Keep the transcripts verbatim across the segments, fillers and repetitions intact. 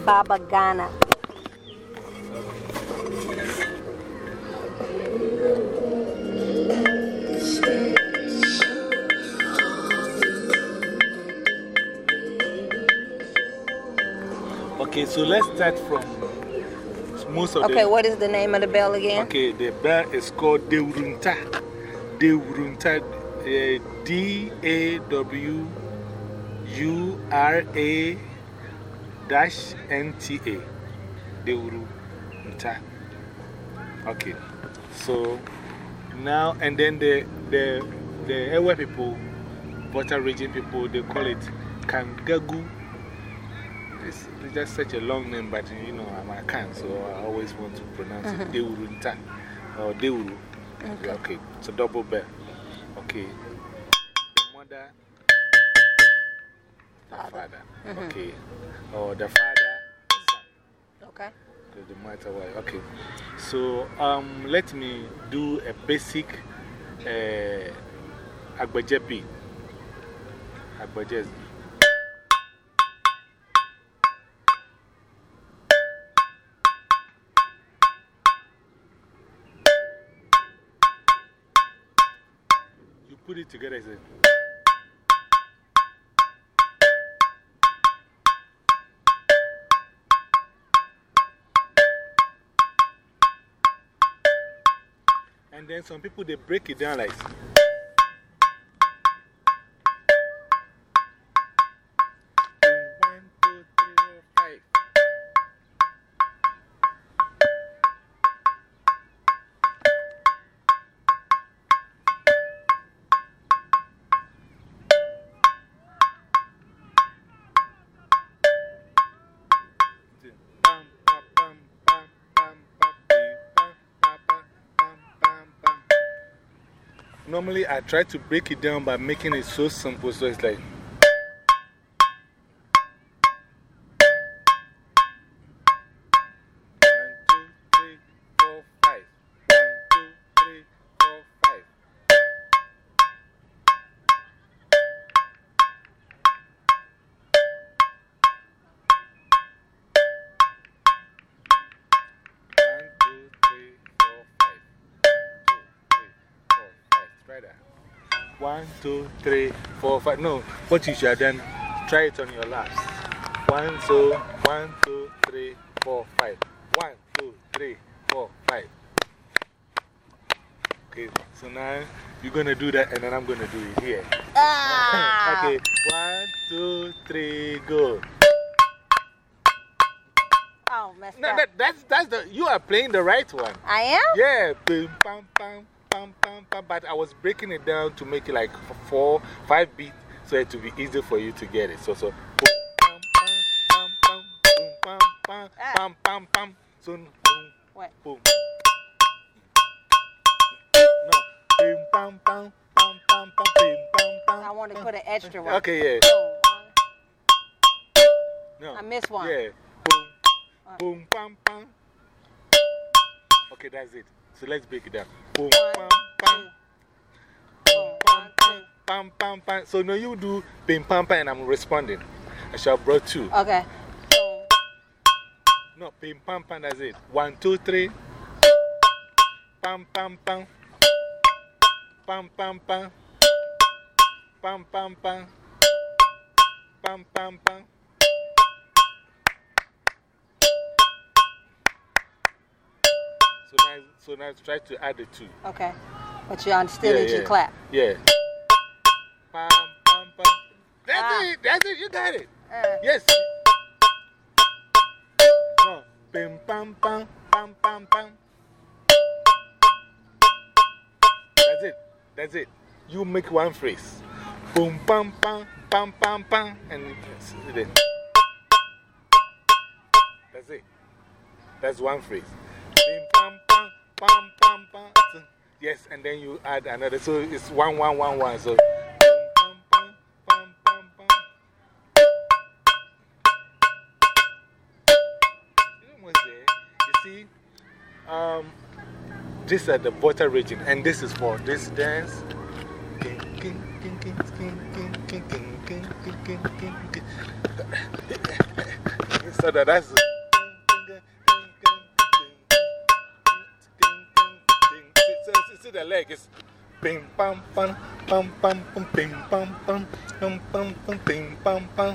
Baba Ghana. Okay, so let's start from most of okay, the. Okay, what is the name of the bell again? Okay, the bell is called Dewurunta. Dewurunta. Uh, D A W U R A dash N T A. Dewurunta. Okay, so now and then the, the, the Ewe people, Volta region people, they call it Kangagu. It's, it's just such a long name, but you know, I'm a can, so I always want to pronounce -hmm. it Dewurunta or Dewuru. Okay. Okay, it's a double bell. Okay. The mother, the father. father. -hmm. Okay. Or the father, the son. Okay. The matter why. Okay. So um, let me do a basic uh, Agbaje beat. Agbaje. You put it together as a. And then some people, they break it down like. One, two, three, four, five. Normally, I try to break it down by making it so simple, so it's like. One, two, three, four, five. No, what you should have done, try it on your laps. One, two, one, two, three, four, five. One, two, three, four, five. Okay, so now you're going to do that and then I'm going to do it here. Ah. Okay, one, two, three, go. Oh, messed no, up. That, that's, that's the, you are playing the right one. I am? Yeah, bam, bam, bam. Pam, pam, pam, but I was breaking it down to make it like four, five beats so it to be easy for you to get it. So, so, boom, pam, pam, pam, pam, boom, pam, pam, ah. pam, pam, pam, so, boom, what? Boom. No, boom, pam, pam, pam, pam, pam, boom, pam, pam. I want to put an extra one. Okay, yeah. Boom, one. No. I missed one. Yeah, boom, uh. boom, pam, pam. Okay, that's it. So let's break it down. Boom, one, pam, pam. Boom, Pam, pam, pam, pam, pam. So now you do pim, pam, pam, and I'm responding. I shall brought two. Okay. Boom. No, pim, pam, pam, that's it. One, two, three. Pam, pam, pam. Pam, pam, pam. Pam, pam, pam. Pam, pam, pam. So now, so now try to add the two. Okay. But you still yeah, need yeah. your clap. Yeah. Pam, pam, pam. That's ah. it. That's it. You got it. Uh. Yes. No. Pim, pam, pam, pam, pam, pam. That's it. That's it. You make one phrase. Boom, pam, pam, pam, pam, pam. And then. That's it. That's one phrase. Bim, pam, pam, pam, pam, pam. Yes, and then you add another. So it's one, one, one, one. So. Pam, pam, pam, pam, pam. You're almost there. You see, um, these are the Volta region, and this is for this dance. So that, that's. See the leg is bing pam pam pam pam pam bing pam pam pam pam pam bing pam pam.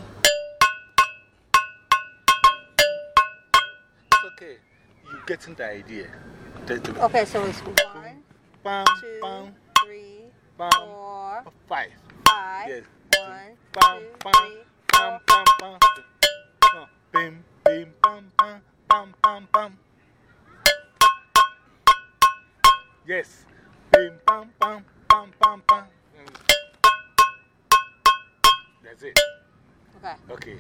It's okay. You're getting the idea. Okay, so it's one, pam, two, pam, three, pam, four, five. five. Yes. One, Pam, two, pam, three, pam, four. pam, pam. No. Bim, bim, pam, pam, pam, pam, pam. Yes. Bim, pam, pam, pam, pam, pam. That's it. Okay. Okay.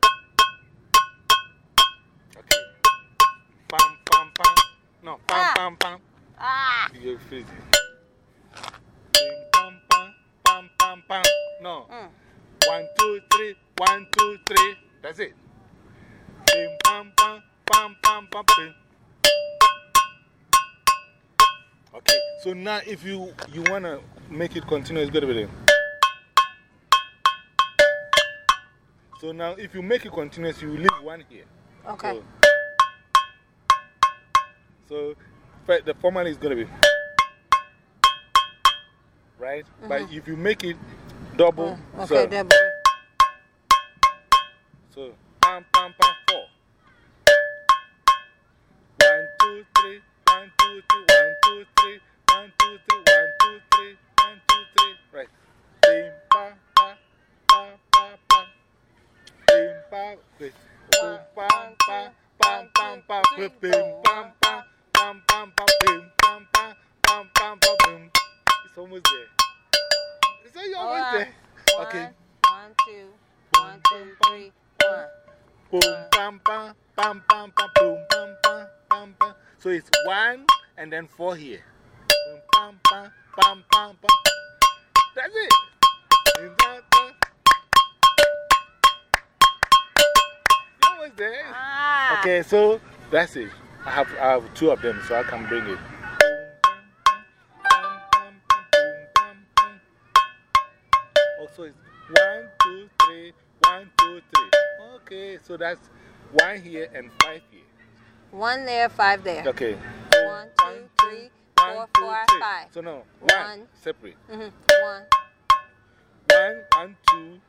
Okay. Pam, pam, pam. No, pam, Ah. pam, pam. Ah! You're freezing. Bim, pam, pam, pam, pam, pam. No. Mm. One, two, three. One, two, three. That's it. Bim, pam, pam, pam, pam, pam, bim. Okay, so now if you, you want to make it continue, it's going to be there. So now if you make it continuous, you leave one here. Okay. So, so the format is going to be. Right? Mm-hmm. But if you make it double. Mm, okay, so, double. So, pam, pam, pam, four. One, two, three. One, two, three. One, two, three. One, two, three. One, two, three. One, two, three. Right. Bim, pam, pam, pam, pam, pam. Bim, pam, wait. Boom, pam, pam, pam, pam, pam. Bim, pam, pam, pam, pam, pam. Bim, pam, pam, pam, pam, pam. Bim. It's almost there. Is that you almost Alright. there? Okay. One, two, one, two, three, one. Boom, pam, pam, pam, pam, pam, boom, pam, pam, pam, pam. So it's one and then four here. Boom, pam, pam, pam, pam, pam. That's it. You're almost there. Ah! Okay, so that's it. I have, I have two of them, so I can bring it. Also, it's one, two, three, one, two, three. Okay, so that's one here and five here. One there, five there. Okay. One, two, three, four, four, five. So, no, One. one separate. Mm-hmm. One. One and two.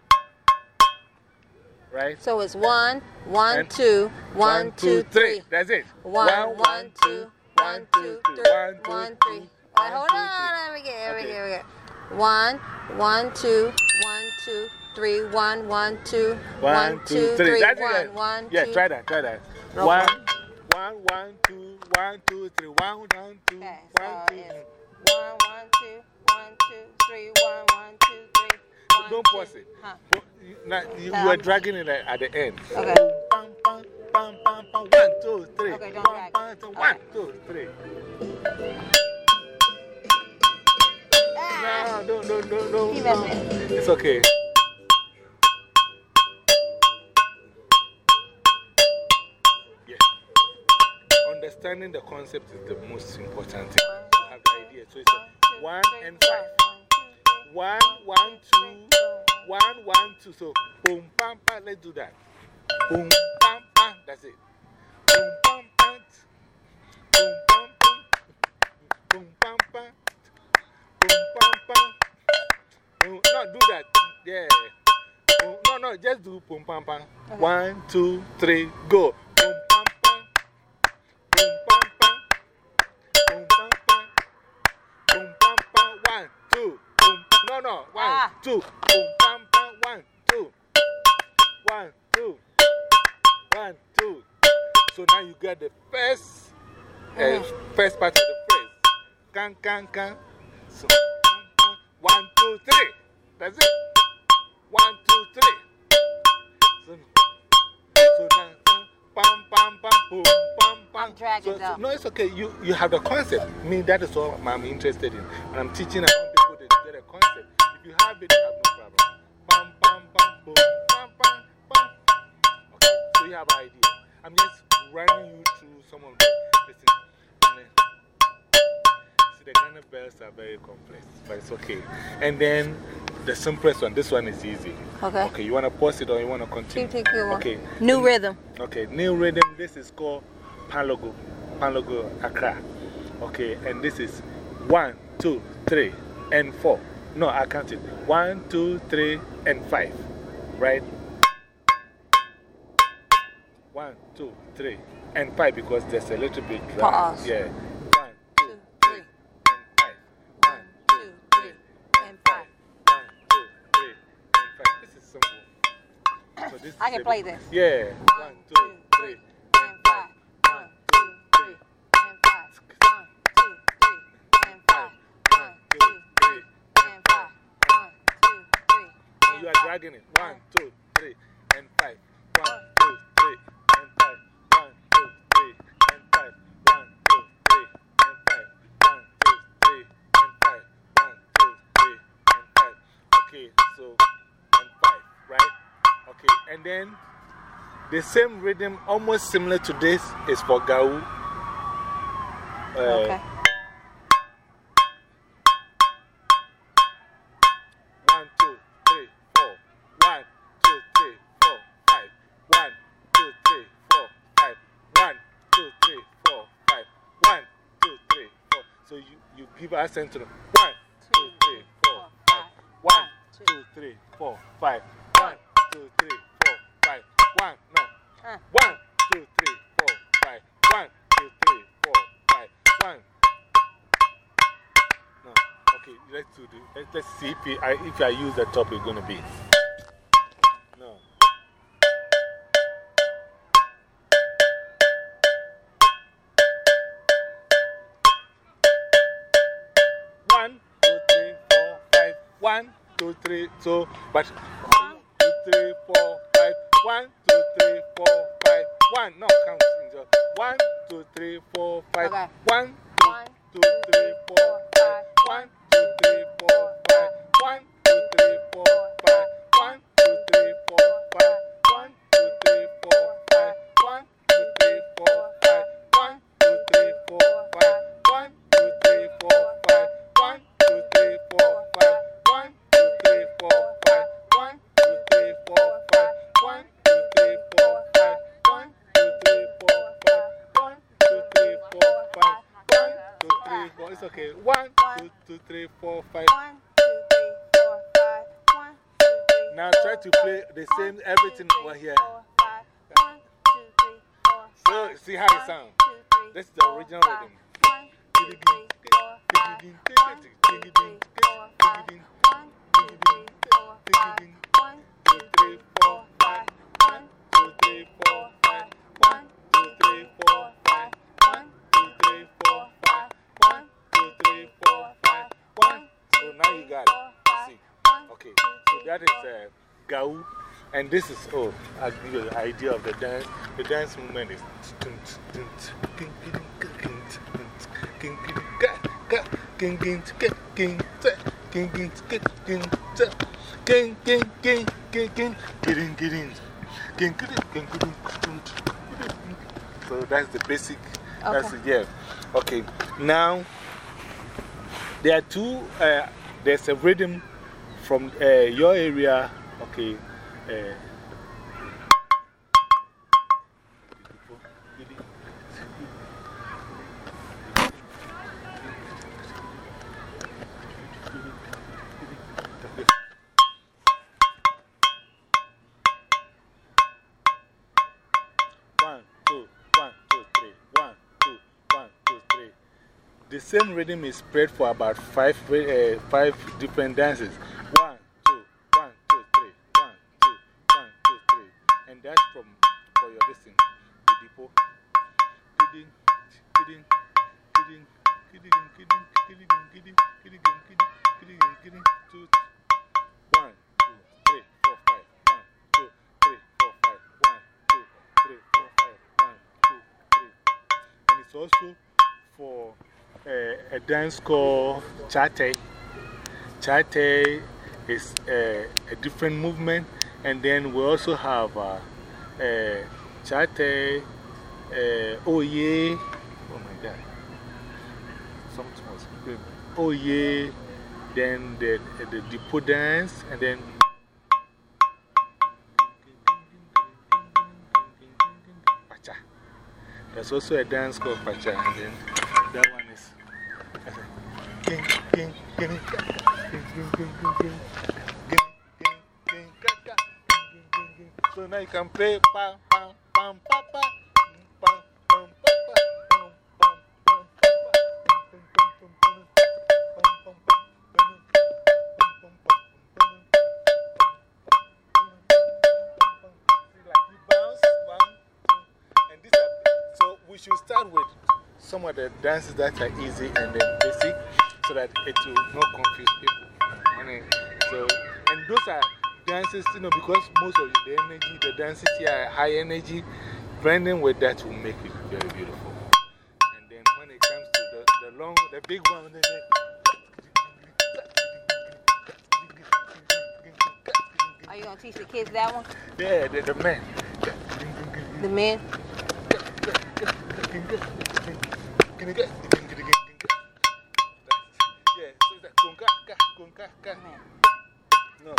Right? So it's one, one, And two, one, one, two, three. That's it. One, one, two, one, two, three, one, three. Wait, hold on, let me get, let me get, let me get. One, one, two, one, two, three, one, one, two, one, two, three, That's one, it. one, Yeah, two. try that, try that. Okay. One, one, one, two, one, two, three, one, one, two, Okay, one, so two. it's one, one, two, one, two, three, one, one, two, three. One, Don't two. pause it. Huh. But you- Now, you Um, were dragging it at at the end. Okay. Pam, pam, pam, pam, pam. One, two, three. Okay, don't Pam, drag. pam, two, All One, right. two, three. Ah, No, no, no, no, no. He no. messed it. It's okay. Yeah. Understanding the concept is the most important thing. You have the idea. So it's a one and five. One, one, two, one, one, two. So, boom, pam, pam. Let's do that. Boom, pam, pam. That's it. Boom, pam, pam. Boom, pam, pam. Boom, pam, pam. Boom, pam, pam. Boom. No, do that. Yeah. Boom. No, no, just do boom, pam, pam. One, two, three, go. Boom, pam, pam. Boom, pam, pam. Boom, pam, pam. Boom, pam, pam. One, two. Boom. No, no. One, Ah. two. Boom, pam, pam. One, two. One, two. One, two. So now you get the first, uh, first part of the phrase. Can, can, can. So, one, two, three. That's it. One, two, three. So, so now, pam, pam, pam, boom, pam, pam. I'm dragging so, though. so, no, it's okay. You, you have the concept. Me, that is all I'm interested in. When I'm teaching, I want people to get a concept. If you have it, you have no problem. Pam, pam, pam, boom, pam, pam, pam. Okay, so you have an idea. I'm just running you through some of the things. And then, see, the Ghana bells are very complex, but it's okay. And then the simplest one, this one is easy. Okay. Okay, you want to pause it or you want to continue? Keep, keep, keep on. Okay. New rhythm. Okay, new rhythm. This is called Panlogo. Panlogo Accra. Okay, and this is one, two, three, and four. No, I counted. One, two, three, and five. Right? One, two, three, and five because there's a little bit dry. Pause. Yeah. One, two, three, and five. One, two, three, and five. One, two, three, and five. This is simple. So this I is can a- play this. Yeah. One, two, three, and five. One, two, three, and five. One, two, three, and five. One, two, three, and five. One, two, three. You are dragging it. One, two, three, and five. One, two, three, and five. One, two, three, and five. One, two, three, and five. One, two, three, and five. One, two, three, and five. Okay, so, and five, right? Okay, and then the same rhythm, almost similar to this, is for Gau. Uh, Okay. One, two, three, four. One, two, three, four, five. One, two, three, four, five. One, two, three, four, five. One, two, three, four. So you, you give accent to them. One, two, three, four, five. One, two, three, four, five. One, two, three, four, five. One, no. Uh. One, two, three, four, five. One, two, three, four, five. One. No. Okay, let's do this. Let's, let's see if, we, I, if I use the top, it's going to be. No. One, two, three, four, five. One, two, three, so, but one, two, three, four, five. One, two, three, four, five. One, no, count. Just one, two, three, four, five. Okay. One, two, One, two, three, four, five. One, two, three, four, five. One, two, three, four, five. One, two, three, four, five. One, two, three, four, five. One, two, three, four, five. One, two, three, four, five. One, two, three, four, five. One, two, three, four, five. One, two, three, four, five. One, two, three, four, five. One, two, three, four, five. One, two, three, four, five. One, two, three, four, five. One, two, three, four. It's okay. One, two, two, three, four, five. One, two, three, four, five. One, two, three, Now four, try to play the five. same One, everything two, over three, here. four, five. One, two, three, four, So, five. see how it One, sounds. two, three, This is the four, original five. rhythm. One, two, three, four, five. One, two, three, four, five. One, two, three, four, five. One, two, three, four, five. One, two, three, four, five. One, two, three, four, five. One, two, three, four, five. One, two, three, four, five. One, two, three, four, five. One, So now you got it. See. Okay. So that is uh, Gau. And this is, oh, I'll give you the idea of the dance. The dance movement is. So that's the basic. That's it, yeah. Okay. Now, there are two, uh, there's a rhythm from uh, your area. Okay. Uh, One, two, one, two, three. One, two, one, two, three. The same rhythm is spread for about five, uh, five different dances. One, two, one, two, three. One, two, one, two, three. And that's from for your listening. The depot. Kidding, kidding, kidding, kidding, kidding, kidding, kidding, kidding, kidding, kidding, kidding, two. One, two, three, four, five. One, two, three, four, five. One, two, three, four, five. One, two, three. And it's also for uh, a dance called Chate. Chate is uh, a different movement. And then we also have uh, uh, Chate, uh, oh yeah, oh my God. something was. The, oh, yeah. Then the, the depot dance, and then. Pacha. There's also a dance called Pacha, and then that one is. So now you can play pam, pam, pam, pam, pam, pam, pam, pam, pam, so we should start with some of the dances that are easy and then basic so that it will not confuse people. So, and those are dances, you know, because most of the energy, the dances here are high energy, blending with that will make it very beautiful. And then when it comes to the, the long, the big one, then Are you going to teach the kids that one? yeah, the, the men. The men? Yeah, so it's like conga, ka, conga, ka. No.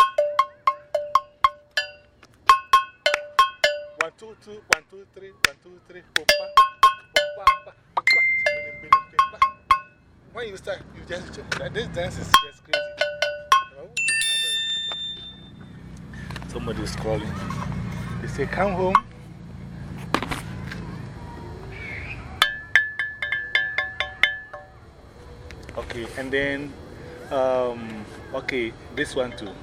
One, two, two, one, two, three, one, two, three, four, five, four, five, five, five. When you start, you just, this dance is just crazy. Somebody's calling. They say, come home. Okay, and then, um, okay, this one too.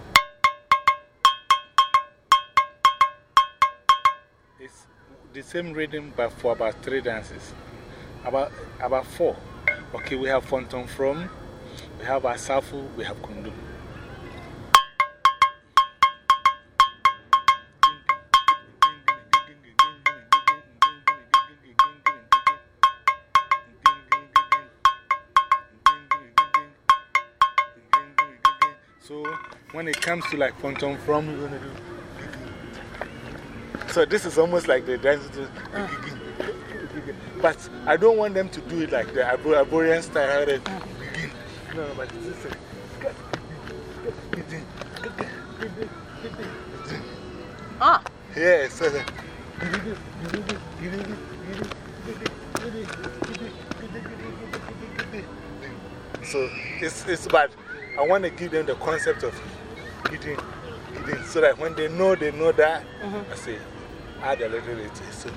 It's the same rhythm, but for about three dances. About, about four. Okay, we have Fonton From, we have Asafu, we have Kundu. So when it comes to like Fonton From, we're going to do. So this is almost like the dance. Uh. But I don't want them to do it like the Ivorian style. No, but this is. Ah. Yeah, so. So it's, it's bad. I want to give them the concept of eating, eating, so that when they know, they know that. -hmm. I say, add a little bit. So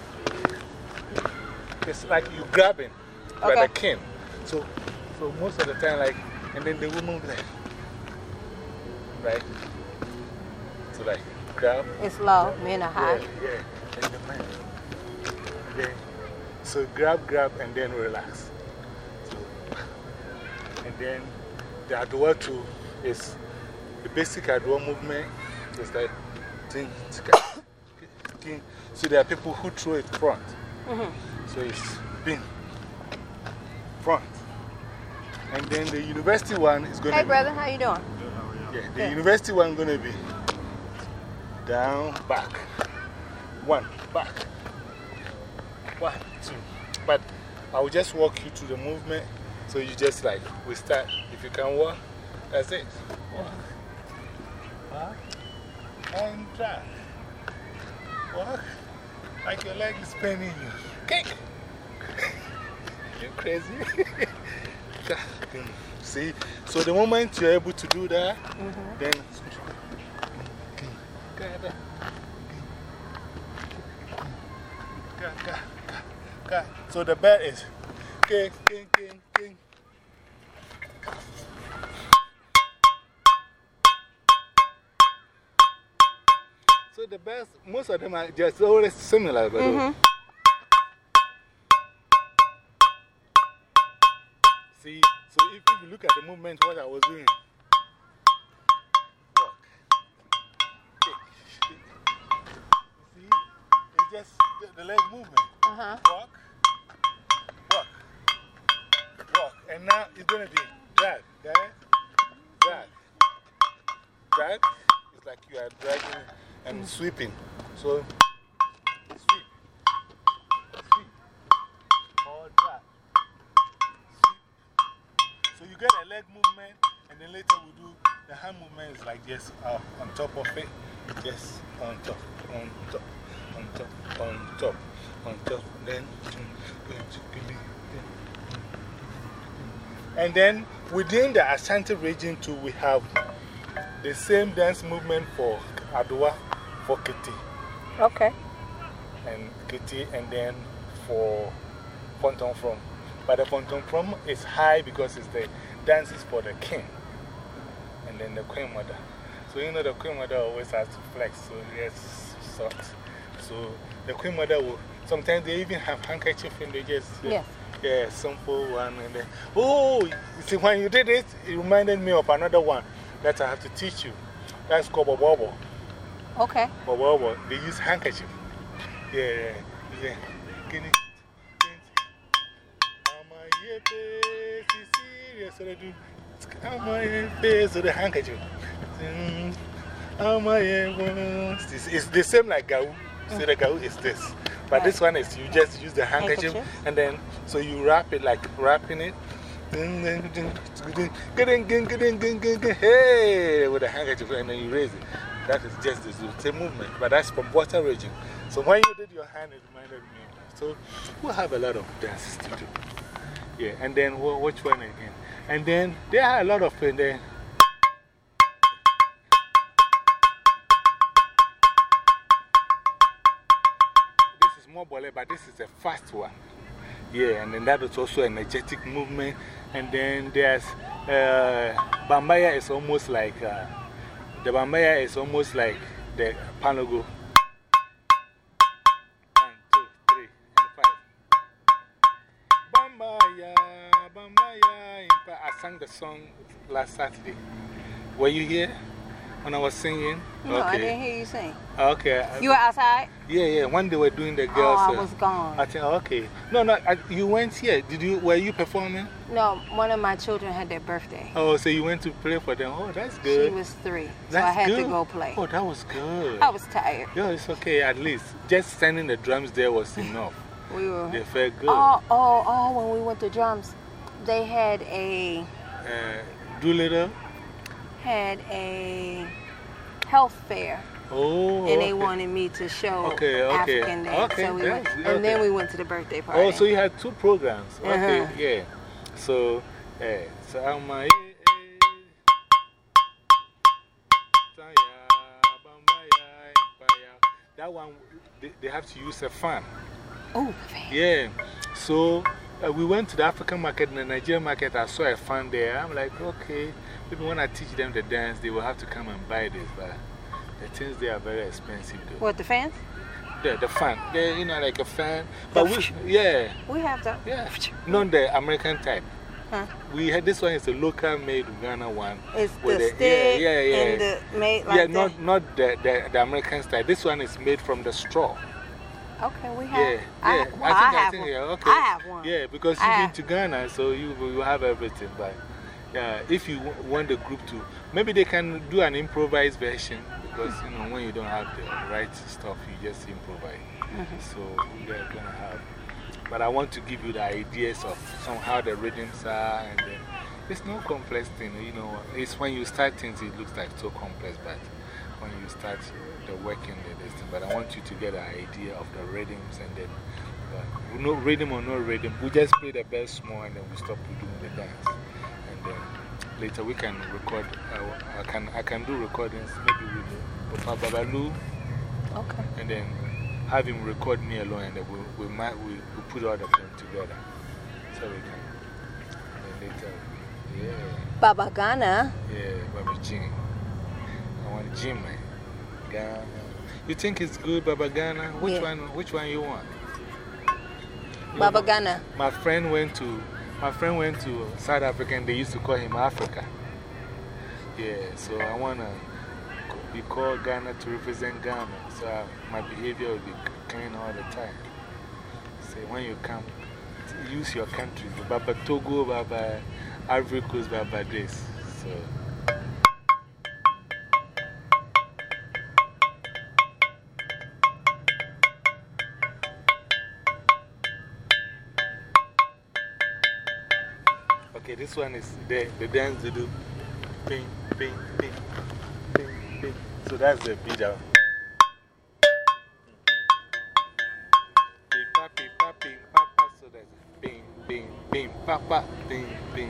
it's like you grabbing by okay. the king. So, so most of the time, like, and then the woman will be like, right? So, like, grab. It's low, men are high. Yeah, yeah. And the man. And then, so grab, grab, and then relax. So, and then. The Adwa too is the basic Adwa movement. It's like, ting, ting, ting. So there are people who throw it front. -hmm. So it's been front. And then the university one is going to Hey, be. brother, how you doing? Yeah, the yeah. university one is going to be down, back. One, back. One, two. But I will just walk you through the movement. So you just like, we start, if you can walk, that's it. Walk. Walk. And try. Walk. Like your leg is paining you. Kick. You crazy? See? So the moment you're able to do that, -hmm. then. So the bed is. King, king, king, king. So the best, most of them are just always similar. But -hmm. See, so if, if you look at the movement, what I was doing, walk, kick, kick. See, it's just the, the leg movement. Uh huh. Walk. And now it's going to be drag, guys. Drag. Drag. It's like you are dragging and sweeping. So, sweep. Sweep. Or drag. Sweep. leg movement, and then later we do the hand movement is like this uh, on top of it. Just on top, on top, on top, on top, on top. Then, and then within the Ashanti region, too, we have the same dance movement for Adwa, for Kitty. Okay. And Kitty, and then for Ponton From. But the Ponton From is high because it's the dances for the king and then the queen mother. So, you know, the queen mother always has to flex, so yes, socks. So, the queen mother will sometimes they even have handkerchief and they just, yes. Yeah, simple one. And then, oh, you see, when you did it, it reminded me of another one that I have to teach you. That's called Bobo. Okay. Bobo, they use handkerchief. Yeah, yeah, yeah. Can you? So they do. So the handkerchief. It's, it's the same like Gau. See, the Gau is this. But this one is you just use the handkerchief, handkerchief and then so you wrap it like wrapping it. Hey, with the handkerchief and then you raise it. That is just the same movement, but that's from water region. So when you did your hand, it reminded me of that. So we'll have a lot of dances to do. Yeah, and then wh which one again? And then there are a lot of in there. This is more bole, but this is a fast one. Yeah, and then that is also an energetic movement. And then there's uh, Bambaya is almost like uh, the Bambaya is almost like the Panogo. One, two, three, and five. Bambaya, Bambaya. I sang the song last Saturday. Were you here when I was singing? No, okay. I didn't hear you sing. Okay. You were outside? Yeah, yeah. When they were doing the girls. Oh, I was gone. I think, okay. No, no, I, you went here. Did you, were you performing? No, one of my children had their birthday. Oh, so you went to play for them. Oh, that's good. She was three. That's so I had good. to go play. Oh, that was good. I was tired. Yeah, it's okay, at least. Just sending the drums there was enough. We were. They felt good. Oh, oh, oh, when we went to drums, they had a. Uh, Doolittle? Had a health fair. Oh. And they okay. wanted me to show okay, okay. African dance. Okay, so we yes, went, okay. And then we went to the birthday party. Oh, so you had two programs. Okay, uh-huh. yeah. So, eh, so I'm my. That one, they, they have to use a fan. Oh, fan. Yeah. So uh, we went to the African market and the Nigerian market. I saw a fan there. I'm like, okay, maybe when I teach them the dance, they will have to come and buy this. But the things there are very expensive, though. What, the fans? The, the fan. They're, you know, like a fan. But we, yeah. We have that. Yeah. Not the American type. Huh? We had this one is a local made Ghana one. It's the the, stick yeah, yeah, yeah. and the made like yeah, that. not, not the, the, the American style. This one is made from the straw. Okay, we have. Yeah, yeah. I, I well, think, I, I, have think, one. yeah, okay. I have one. Yeah, because I you've been to Ghana, so you, you have everything. But yeah, if you want the group to, maybe they can do an improvised version because, you know, when you don't have the right stuff, you just improvise. Mm-hmm. So we're going to have. But I want to give you the ideas of somehow the rhythms are, and then it's no complex thing, you know. It's when you start things, it looks like so complex, but when you start the working, the this thing. But I want you to get an idea of the rhythms, and then uh, no rhythm or no rhythm, we just play the bell small, and then we stop doing the dance. And then later we can record, uh, I, can, I can do recordings, maybe with Papa Babalu. Okay. And then have him record me alone, and then we, we, might, we, we put all of them together. So we can. And then later, yeah. Baba Ghana. Yeah, Baba Jim. I want Jim, man. Ghana. You think it's good, Baba Ghana? Which, yeah. one, which one you want? You Baba know, Ghana. My friend went to, my friend went to South Africa, and they used to call him Africa. Yeah, so I want to be called Ghana to represent Ghana. So I, my behavior will be clean all the time. So when you come, use your country. Baba Togo, Baba Ivory Coast, Baba this. So. Okay, this one is the, the dance they do. Ping, ping, ping, ping, ping. So that's the beat out. Ping, pa, ping, pa, ping, pa, pa. So that's ping, ping, ping, pa, pa, ping, ping.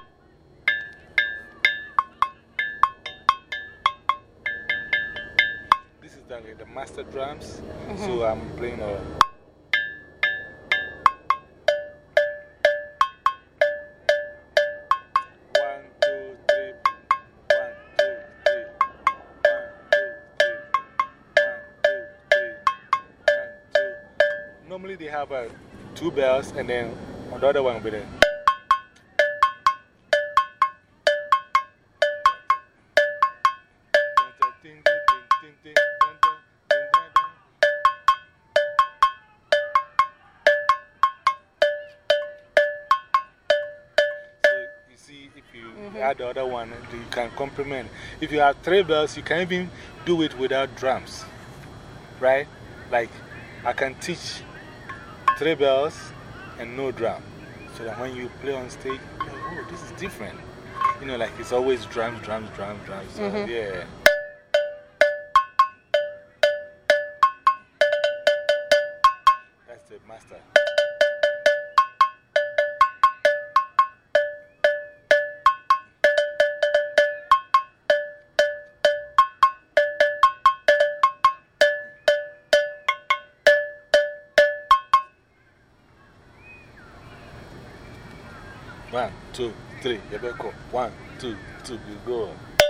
This is the, the master drums. Mm-hmm. So I'm playing a. Normally they have uh, two bells and then on the other one will be there. So you see, if you Mm-hmm. add the other one, you can complement. If you have three bells, you can even do it without drums, right? Like I can teach three bells and no drum. So that when you play on stage, you're like, oh, this is different. You know, like it's always drums, drums, drums, drums. So, Mm-hmm. yeah. That's the master. One, two, three, you better go. One, two, two, you go.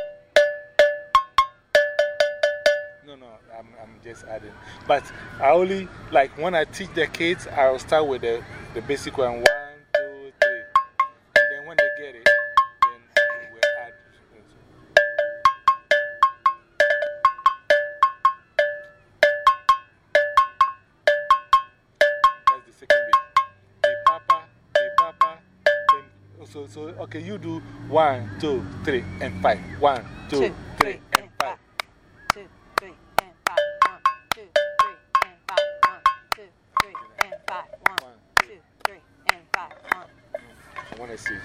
No, no, I'm, I'm just adding. But I only, like when I teach the kids, I'll start with the, the basic one. One, two, three. And then when they get it, then we will add. That's the second beat. Hey, Papa, hey, Papa. So, so, okay, you do one, two, three, and five. One, two, Two, three, three, and five. Two, three, and five. One, two, three, and five. One, two, three, and five. One, two, three, and five. One. I want to see. One,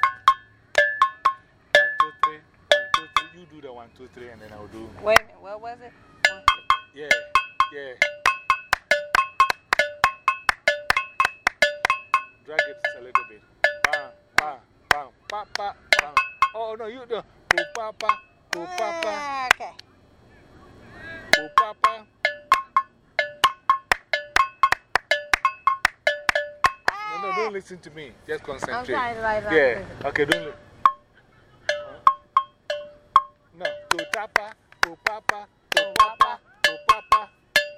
two, three. One, two, three. You do the one, two, three, and then I'll do. Wait a minute, what was it? One, two. Yeah, yeah. Drag it a little bit. Bam, bam, bam, pa, pa, bam. Oh, no, you do. Po, pa, pa, po, pa, pa, Ah, okay. po, pa, pa. No, no, don't listen to me. Just I'm concentrate. trying to write it Yeah, out. okay, don't li No, to tapa, to papa, to papa, to papa.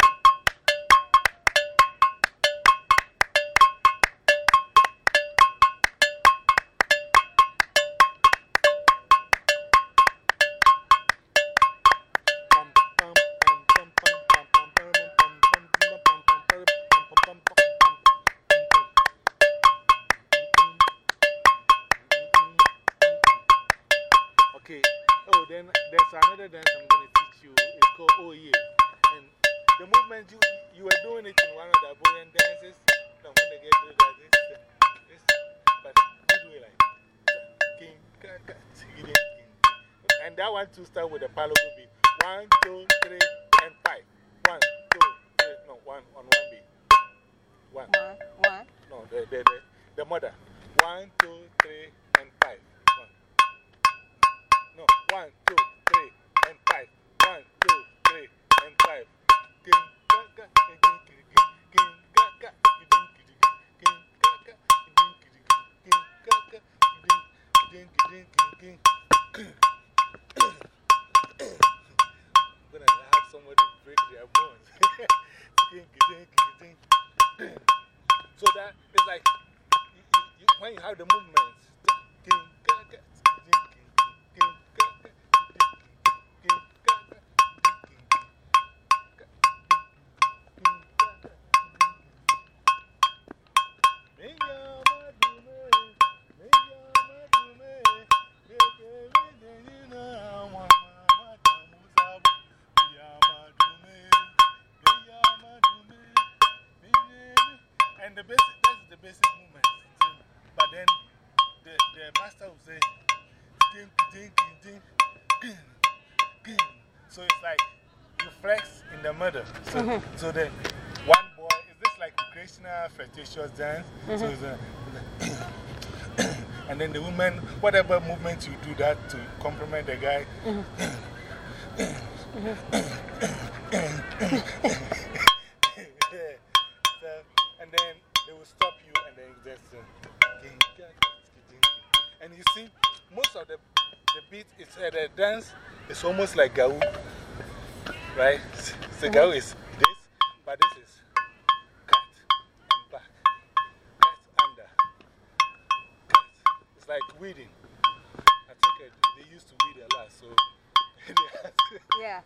Okay, oh, then there's another dance I'm going to teach you. It's called Oh Yeah. And the movement, you, you were doing it in one of the Ivorian dances. Now, when they get to like this, this, but you do it like king, kaka, tigidi, king. And that one to start with the palogo beat. One, two, three, and five. One, two, three. No, one on one beat. One. One, one. No, the, the, the, the mother. One, two, three, and five. One. No, one, two, three, and five. One, two, three, and five. King, kaka, king, king, king, king, kaka, king, king, king, kaka, king, king, king, kaka, king, king, king, king. I'm gonna have somebody break their bones. King, king, king, king. So that is like you, you, you, when you have the movements, king, kaka, king, king, king, kaka, king, king, kaka, king, king, and the basic, that's the basic movement. But then the, the master will say, ding, ding, ding, ding, ding. So it's like you flex in the middle. So, -hmm. so the one boy, is this like recreational flirtatious dance? -hmm. So it's a, and then the woman, whatever movement you do that to compliment the guy. -hmm. Yeah. So, and then they will stop you and then you just. Uh, and you see, most of the, the beat is uh, the dance is almost like Gaou. Right? So -hmm. Gaou is this, but this is cut and back, cut under, cut. It's like weeding. I think uh, they used to weed a lot, so. Yeah.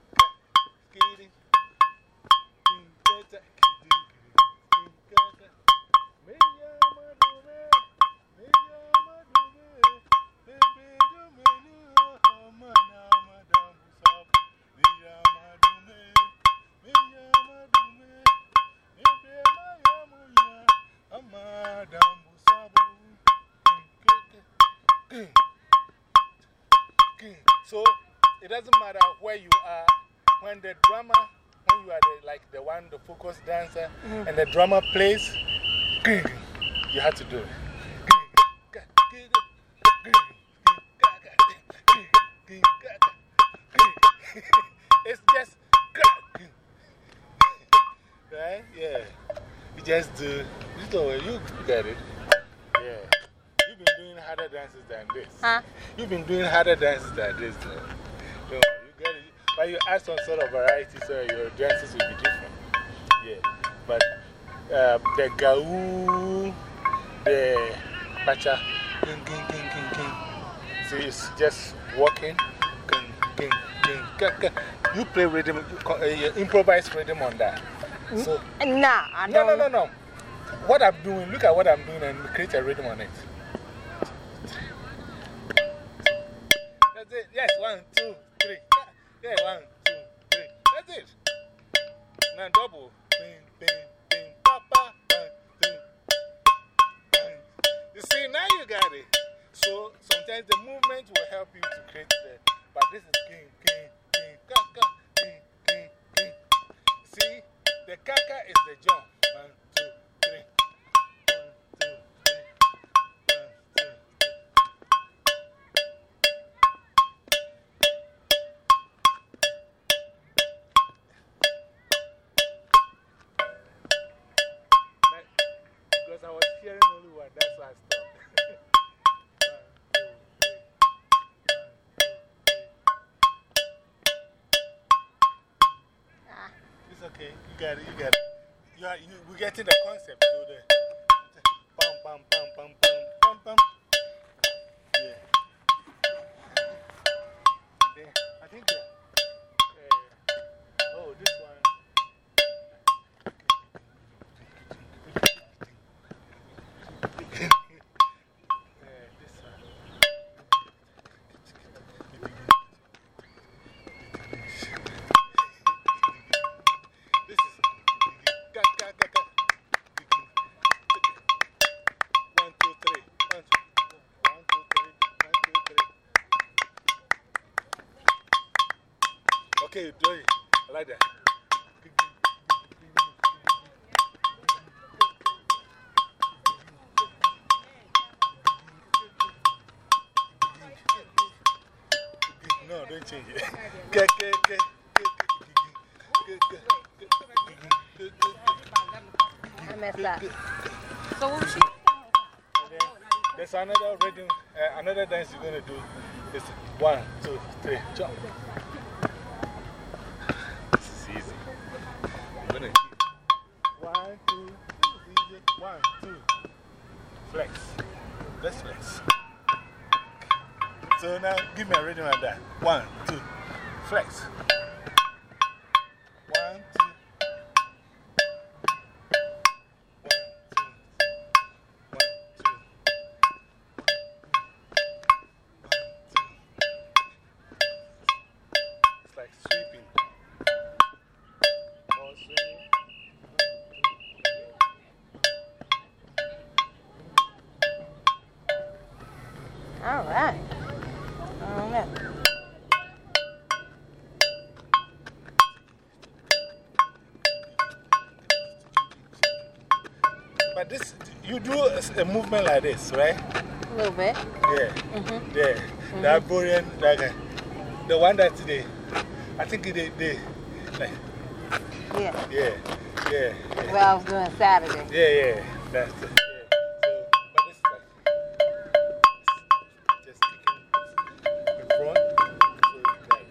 So it doesn't matter where you are, when the drummer, when you are the, like the one, the focus dancer, -hmm. and the drummer plays, you have to do it. It's just, right? Yeah. You just do, you know, you get it. Yeah. You've been doing harder dances than this. Huh? You've been doing harder dances than this. No, no, you get it. But you add some sort of variety so your dances will be different. Yeah. But uh, the Gaou, the Pacha, king, king, king, king, king. See, it's just walking. King, king, king, king, king. You play rhythm, you improvise rhythm on that. So, nah, I no, don't. no, no, no. What I'm doing, look at what I'm doing and create a rhythm on it. That's it. Yes, one, two, three. Yeah, one, two, three. That's it. Now double. Bing, bing, bing, papa. One, two. One. You see, now you got it. So sometimes the movement will help you to create the. But this is king, king, king, kaka, king, king, king. See, the kaka is the jump. One, two, three. Because I was hearing only one, that's why I stopped. Ah. It's okay, you got it, you got it. You are, you, we're getting the concept, so the bam, bam, bam, bam, bam, bam, bam. Yeah. Then, I think the, uh, oh, this one. Okay, do it. I like that. No, don't change it. I messed up. So what she? There's another rhythm, uh, another dance you're going to do. It's one, two, three, jump. This is easy. I'm going to keep one, two, easy, one, two. Flex. Let's flex. So now give me a rhythm like that. One, two, flex. One, two. All right. All right. But this, you do a, a movement like this, right? A little bit. Yeah. Mm-hmm. Yeah. Mm-hmm. That Borean, like, uh, the one that they, I think they, they like, Yeah. yeah, yeah, yeah. Well, I was doing Saturday. Yeah, yeah. That's it. Yeah. So, but it's like, just kicking in front. So you can.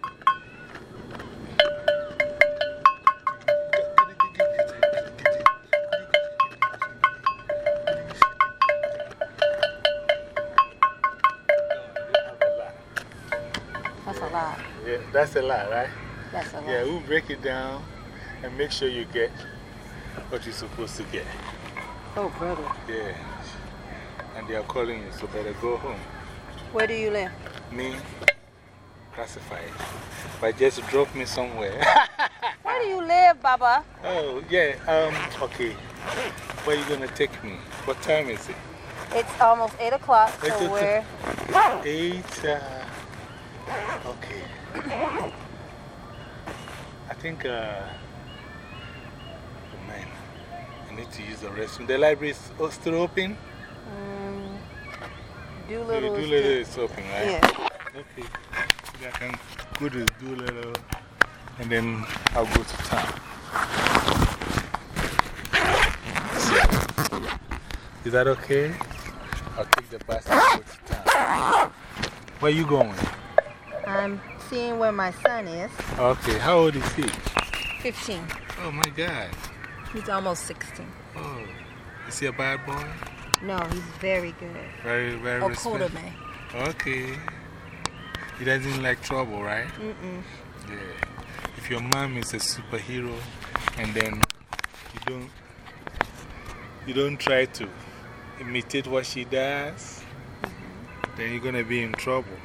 That's a lot. Yeah, that's a lot, right? That's a lot. Yeah, we'll break it down and make sure you get what you're supposed to get. Oh, brother. Yeah. And they are calling you, so better go home. Where do you live? Me, classified. But just drop me somewhere. Where do you live, Baba? Oh, yeah. Um, okay. Where are you going to take me? What time is it? It's almost eight o'clock, so Eight o'clock. we're. Eight. Uh, okay. I think, uh, oh man, I need to use the restroom. The library is oh, still open? Mm, Doolittle. Doolittle is open, right? Yeah. Okay. Maybe I can go to Doolittle and then I'll go to town. So, is that okay? I'll take the bus and go to town. Where are you going? I'm seeing where my son is. Okay. How old is he? fifteen. Oh my God. He's almost sixteen. Oh. Is he a bad boy? No, he's very good. Very, very Oh, respectful. man. Okay. He doesn't like trouble, right? Mm-mm. Yeah. If your mom is a superhero and then you don't, you don't try to imitate what she does, then you're going to be in trouble.